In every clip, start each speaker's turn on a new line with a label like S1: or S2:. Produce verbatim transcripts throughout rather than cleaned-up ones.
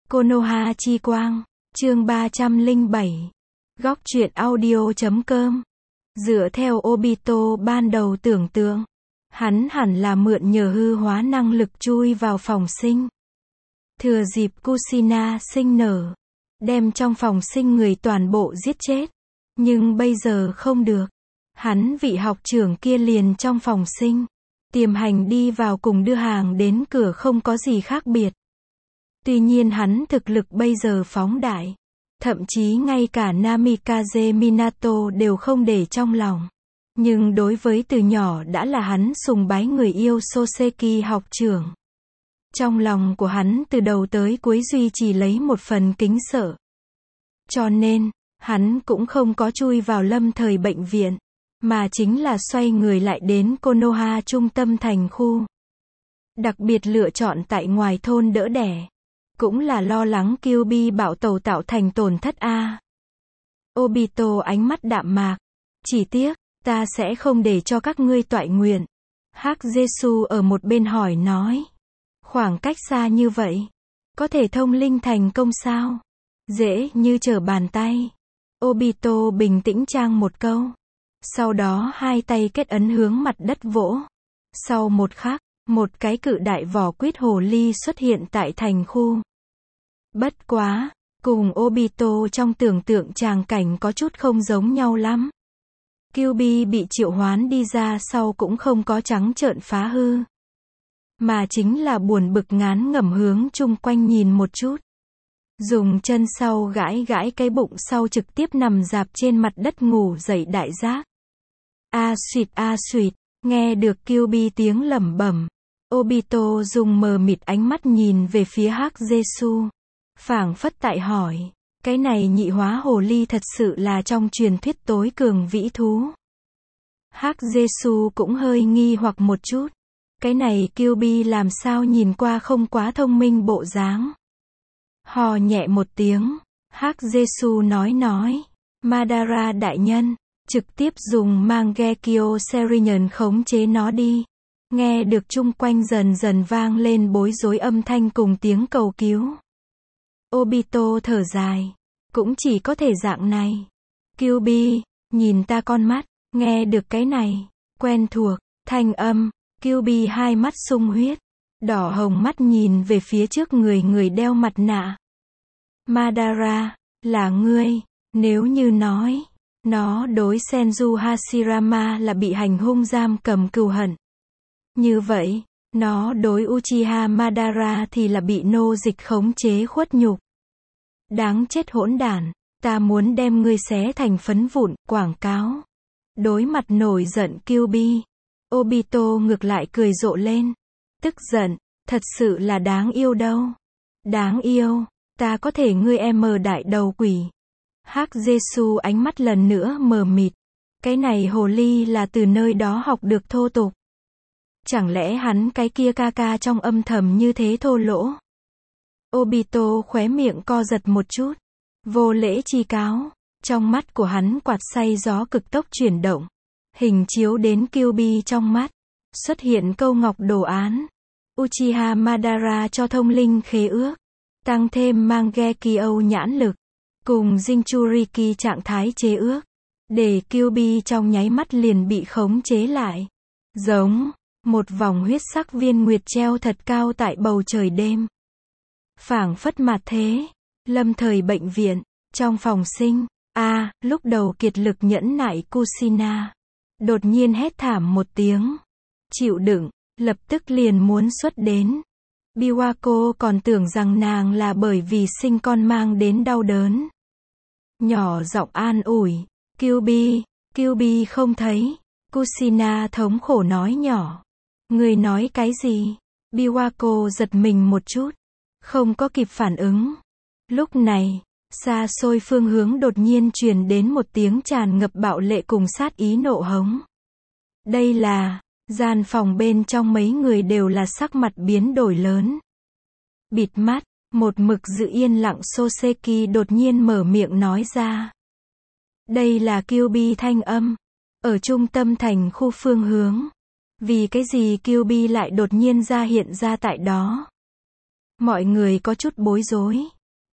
S1: Konoha chi quang, chương ba trăm lẻ bảy. Góc truyện audio chấm com. Dựa theo Obito ban đầu tưởng tượng, hắn hẳn là mượn nhờ hư hóa năng lực chui vào phòng sinh. Thừa dịp Kushina sinh nở, đem trong phòng sinh người toàn bộ giết chết. Nhưng bây giờ không được. Hắn vị học trưởng kia liền trong phòng sinh, tiềm hành đi vào cùng đưa hàng đến cửa không có gì khác biệt. Tuy nhiên hắn thực lực bây giờ phóng đại, thậm chí ngay cả Namikaze Minato đều không để trong lòng. Nhưng đối với từ nhỏ đã là hắn sùng bái người yêu Soseki học trưởng, trong lòng của hắn từ đầu tới cuối duy trì lấy một phần kính sợ. Cho nên, hắn cũng không có chui vào lâm thời bệnh viện, mà chính là xoay người lại đến Konoha trung tâm thành khu. Đặc biệt lựa chọn tại ngoài thôn đỡ đẻ, cũng là lo lắng Kyuubi bạo tẩu tạo thành tổn thất a. Obito ánh mắt đạm mạc, chỉ tiếc, ta sẽ không để cho các ngươi toại nguyện. Hắc Jesu ở một bên hỏi nói, khoảng cách xa như vậy, có thể thông linh thành công sao? Dễ như trở bàn tay. Obito bình tĩnh trang một câu. Sau đó hai tay kết ấn hướng mặt đất vỗ. Sau một khắc, một cái cự đại vỏ quýt hồ ly xuất hiện tại thành khu. Bất quá, cùng Obito trong tưởng tượng tràng cảnh có chút không giống nhau lắm. Kyuubi bị triệu hoán đi ra sau cũng không có trắng trợn phá hư, mà chính là buồn bực ngán ngẩm hướng chung quanh nhìn một chút. Dùng chân sau gãi gãi cái bụng sau trực tiếp nằm dạp trên mặt đất ngủ dậy đại giác. A xuyệt a xuyệt, nghe được Kyuubi tiếng lẩm bẩm. Obito dùng mờ mịt ánh mắt nhìn về phía Hắc Jesu, phảng phất tại hỏi, cái này nhị hóa hồ ly thật sự là trong truyền thuyết tối cường vĩ thú? Hắc Jesu cũng hơi nghi hoặc một chút. Cái này Kyuubi làm sao nhìn qua không quá thông minh bộ dáng. Hò nhẹ một tiếng, Hắc Jesu nói nói, Madara đại nhân, trực tiếp dùng Mangekyo Serinen khống chế nó đi. Nghe được chung quanh dần dần vang lên bối rối âm thanh cùng tiếng cầu cứu. Obito thở dài, cũng chỉ có thể dạng này. Kyuubi, nhìn ta con mắt, nghe được cái này, quen thuộc, thanh âm. Kyuubi hai mắt sung huyết, đỏ hồng mắt nhìn về phía trước người người đeo mặt nạ. Madara, là ngươi, nếu như nói, nó đối Senju Hashirama là bị hành hung giam cầm cừu hận. Như vậy, nó đối Uchiha Madara thì là bị nô dịch khống chế khuất nhục. Đáng chết hỗn đản, ta muốn đem ngươi xé thành phấn vụn, quảng cáo. Đối mặt nổi giận Kyuubi, Obito ngược lại cười rộ lên. Tức giận, thật sự là đáng yêu đâu. Đáng yêu, ta có thể ngươi em mờ đại đầu quỷ. Hắc Jesu ánh mắt lần nữa mờ mịt. Cái này hồ ly là từ nơi đó học được thô tục. Chẳng lẽ hắn cái kia ca ca trong âm thầm như thế thô lỗ? Obito khóe miệng co giật một chút. Vô lễ chi cáo. Trong mắt của hắn quạt xay gió cực tốc chuyển động. Hình chiếu đến Kyuubi trong mắt. Xuất hiện câu ngọc đồ án. Uchiha Madara cho thông linh khế ước. Tăng thêm Mangekyo nhãn lực. Cùng Jinchuriki trạng thái chế ước. Để Kyuubi trong nháy mắt liền bị khống chế lại. Giống. Một vòng huyết sắc viên nguyệt treo thật cao tại bầu trời đêm. Phảng phất mặt thế. Lâm thời bệnh viện. Trong phòng sinh. A, à, lúc đầu kiệt lực nhẫn nại Kushina. Đột nhiên hét thảm một tiếng. Chịu đựng, lập tức liền muốn xuất đến. Biwako còn tưởng rằng nàng là bởi vì sinh con mang đến đau đớn. Nhỏ giọng an ủi. Kyuubi, Kyuubi không thấy. Kushina thống khổ nói nhỏ. Người nói cái gì? Biwako giật mình một chút. Không có kịp phản ứng. Lúc này, xa xôi phương hướng đột nhiên truyền đến một tiếng tràn ngập bạo lệ cùng sát ý nộ hống. Đây là, gian phòng bên trong mấy người đều là sắc mặt biến đổi lớn. Bịt mắt, một mực giữ yên lặng Soseki đột nhiên mở miệng nói ra. Đây là Kyuubi thanh âm. Ở trung tâm thành khu phương hướng. Vì cái gì Kyuubi lại đột nhiên ra hiện ra tại đó? Mọi người có chút bối rối.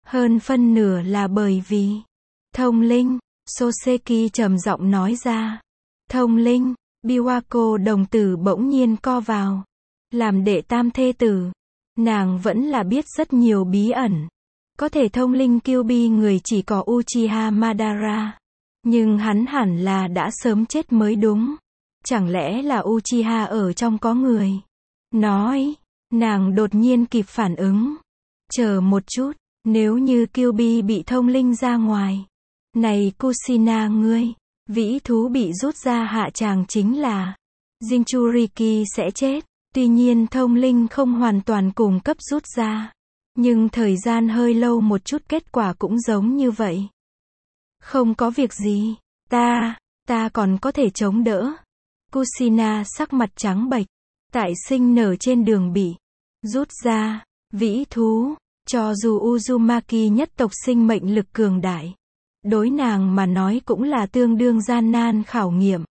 S1: Hơn phân nửa là bởi vì thông linh, Soseki trầm giọng nói ra. Thông linh, Biwako đồng tử bỗng nhiên co vào. Làm đệ tam thê tử, nàng vẫn là biết rất nhiều bí ẩn. Có thể thông linh Kyuubi người chỉ có Uchiha Madara. Nhưng hắn hẳn là đã sớm chết mới đúng. Chẳng lẽ là Uchiha ở trong có người? Nói, nàng đột nhiên kịp phản ứng. Chờ một chút, nếu như Kyuubi bị thông linh ra ngoài. Này Kushina ngươi, vĩ thú bị rút ra hạ tràng chính là Jinchuriki sẽ chết. Tuy nhiên thông linh không hoàn toàn cùng cấp rút ra. Nhưng thời gian hơi lâu một chút kết quả cũng giống như vậy. Không có việc gì, ta, ta còn có thể chống đỡ. Kushina sắc mặt trắng bệch, tại sinh nở trên đường bị rút ra, vĩ thú, cho dù Uzumaki nhất tộc sinh mệnh lực cường đại. Đối nàng mà nói cũng là tương đương gian nan khảo nghiệm.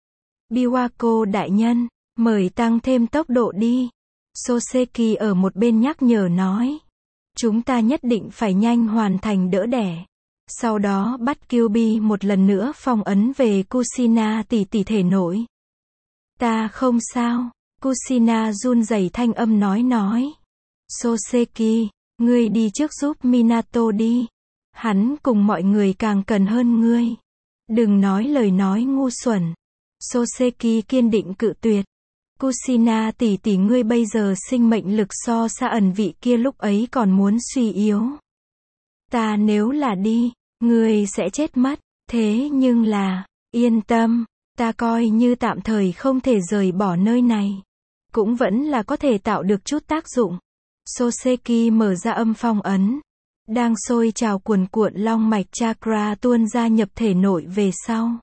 S1: Biwako đại nhân, mời tăng thêm tốc độ đi. Soseki ở một bên nhắc nhở nói. Chúng ta nhất định phải nhanh hoàn thành đỡ đẻ. Sau đó bắt Kyuubi một lần nữa phong ấn về Kushina tỷ tỷ thể nội. Ta không sao. Kushina run rẩy thanh âm nói nói. Soseki, ngươi đi trước giúp Minato đi. Hắn cùng mọi người càng cần hơn ngươi. Đừng nói lời nói ngu xuẩn. Soseki kiên định cự tuyệt. Kushina tỷ tỷ ngươi bây giờ sinh mệnh lực so xa ẩn vị kia lúc ấy còn muốn suy yếu. Ta nếu là đi, ngươi sẽ chết mất. Thế nhưng là, yên tâm, ta coi như tạm thời không thể rời bỏ nơi này. Cũng vẫn là có thể tạo được chút tác dụng. Soseki mở ra âm phong ấn. Đang sôi trào cuồn cuộn long mạch chakra tuôn ra nhập thể nội về sau.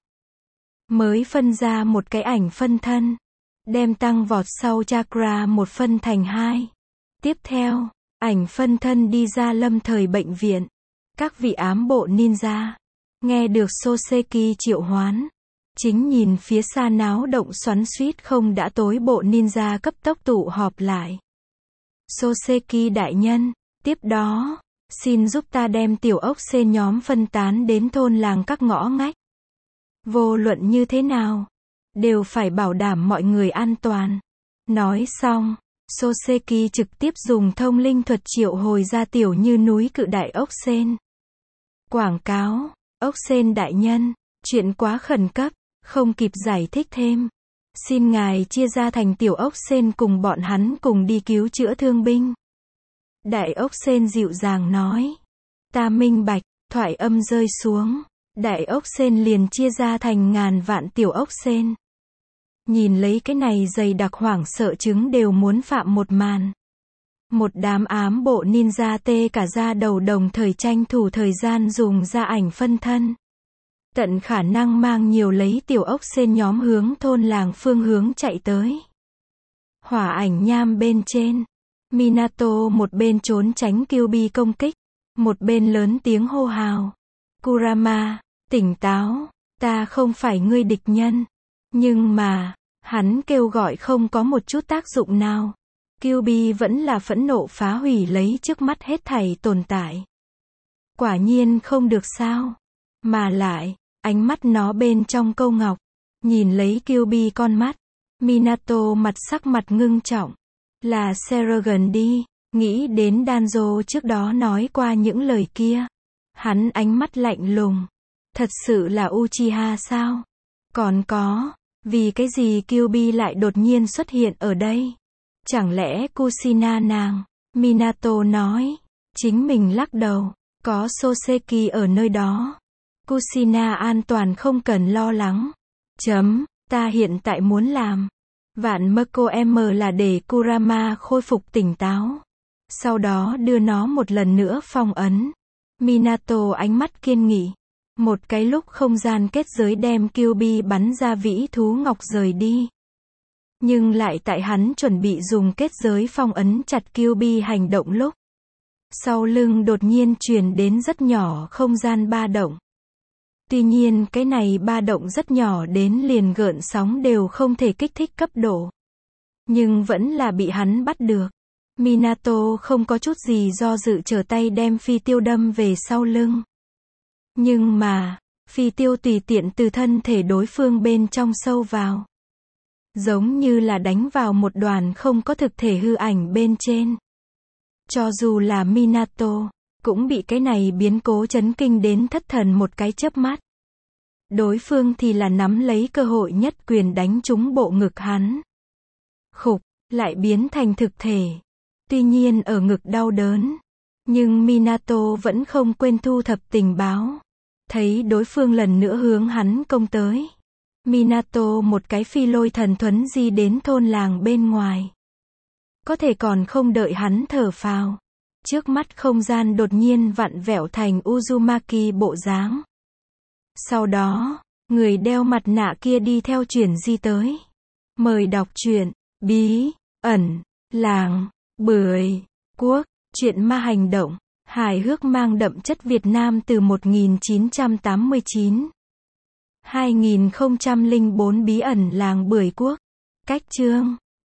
S1: Mới phân ra một cái ảnh phân thân. Đem tăng vọt sau chakra một phân thành hai. Tiếp theo, ảnh phân thân đi ra lâm thời bệnh viện. Các vị ám bộ ninja. Nghe được Soseki triệu hoán. Chính nhìn phía xa náo động xoắn xuýt không đã tối bộ ninja cấp tốc tụ họp lại. Soseki đại nhân, tiếp đó, xin giúp ta đem tiểu ốc sên nhóm phân tán đến thôn làng các ngõ ngách. Vô luận như thế nào, đều phải bảo đảm mọi người an toàn. Nói xong, Soseki trực tiếp dùng thông linh thuật triệu hồi ra tiểu như núi cự đại ốc sên. Quảng cáo, ốc sên đại nhân, chuyện quá khẩn cấp, không kịp giải thích thêm. Xin ngài chia ra thành tiểu ốc sên cùng bọn hắn cùng đi cứu chữa thương binh. Đại ốc sên dịu dàng nói. Ta minh bạch, thoại âm rơi xuống. Đại ốc sên liền chia ra thành ngàn vạn tiểu ốc sên. Nhìn lấy cái này dày đặc hoảng sợ trứng đều muốn phạm một màn. Một đám ám bộ ninja tê cả da đầu đồng thời tranh thủ thời gian dùng ra ảnh phân thân. Tận khả năng mang nhiều lấy tiểu ốc sên nhóm hướng thôn làng phương hướng chạy tới. Hỏa ảnh nham bên trên. Minato một bên trốn tránh Kyuubi công kích. Một bên lớn tiếng hô hào. Kurama, tỉnh táo, ta không phải ngươi địch nhân. Nhưng mà, hắn kêu gọi không có một chút tác dụng nào. Kyuubi vẫn là phẫn nộ phá hủy lấy trước mắt hết thảy tồn tại. Quả nhiên không được sao. Mà lại, ánh mắt nó bên trong câu ngọc. Nhìn lấy Kyuubi con mắt. Minato mặt sắc mặt ngưng trọng. Là Seragon đi. Nghĩ đến Danzo trước đó nói qua những lời kia. Hắn ánh mắt lạnh lùng. Thật sự là Uchiha sao? Còn có, vì cái gì Kyuubi lại đột nhiên xuất hiện ở đây? Chẳng lẽ Kushina nàng? Minato nói. Chính mình lắc đầu. Có Soseki ở nơi đó. Kushina an toàn không cần lo lắng. Chấm, ta hiện tại muốn làm. Vạn Mako M là để Kurama khôi phục tỉnh táo. Sau đó đưa nó một lần nữa phong ấn. Minato ánh mắt kiên nghị. Một cái lúc không gian kết giới đem Kyuubi bắn ra vĩ thú ngọc rời đi. Nhưng lại tại hắn chuẩn bị dùng kết giới phong ấn chặt Kyuubi hành động lúc. Sau lưng đột nhiên truyền đến rất nhỏ không gian ba động. Tuy nhiên cái này ba động rất nhỏ đến liền gợn sóng đều không thể kích thích cấp độ. Nhưng vẫn là bị hắn bắt được. Minato không có chút gì do dự trở tay đem phi tiêu đâm về sau lưng. Nhưng mà, phi tiêu tùy tiện từ thân thể đối phương bên trong sâu vào. Giống như là đánh vào một đoàn không có thực thể hư ảnh bên trên. Cho dù là Minato, cũng bị cái này biến cố chấn kinh đến thất thần một cái chớp mắt. Đối phương thì là nắm lấy cơ hội nhất quyền đánh trúng bộ ngực hắn. Khục, lại biến thành thực thể. Tuy nhiên ở ngực đau đớn. Nhưng Minato vẫn không quên thu thập tình báo. Thấy đối phương lần nữa hướng hắn công tới. Minato một cái phi lôi thần thuấn di đến thôn làng bên ngoài. Có thể còn không đợi hắn thở phào. Trước mắt không gian đột nhiên vặn vẹo thành Uzumaki bộ dáng. Sau đó, người đeo mặt nạ kia đi theo chuyển di tới. Mời đọc truyện, bí, ẩn, làng, bưởi, quốc, truyện ma hành động, hài hước mang đậm chất Việt Nam từ một nghìn chín trăm tám mươi chín. hai nghìn không trăm lẻ bốn bí ẩn làng bưởi quốc. Cách chương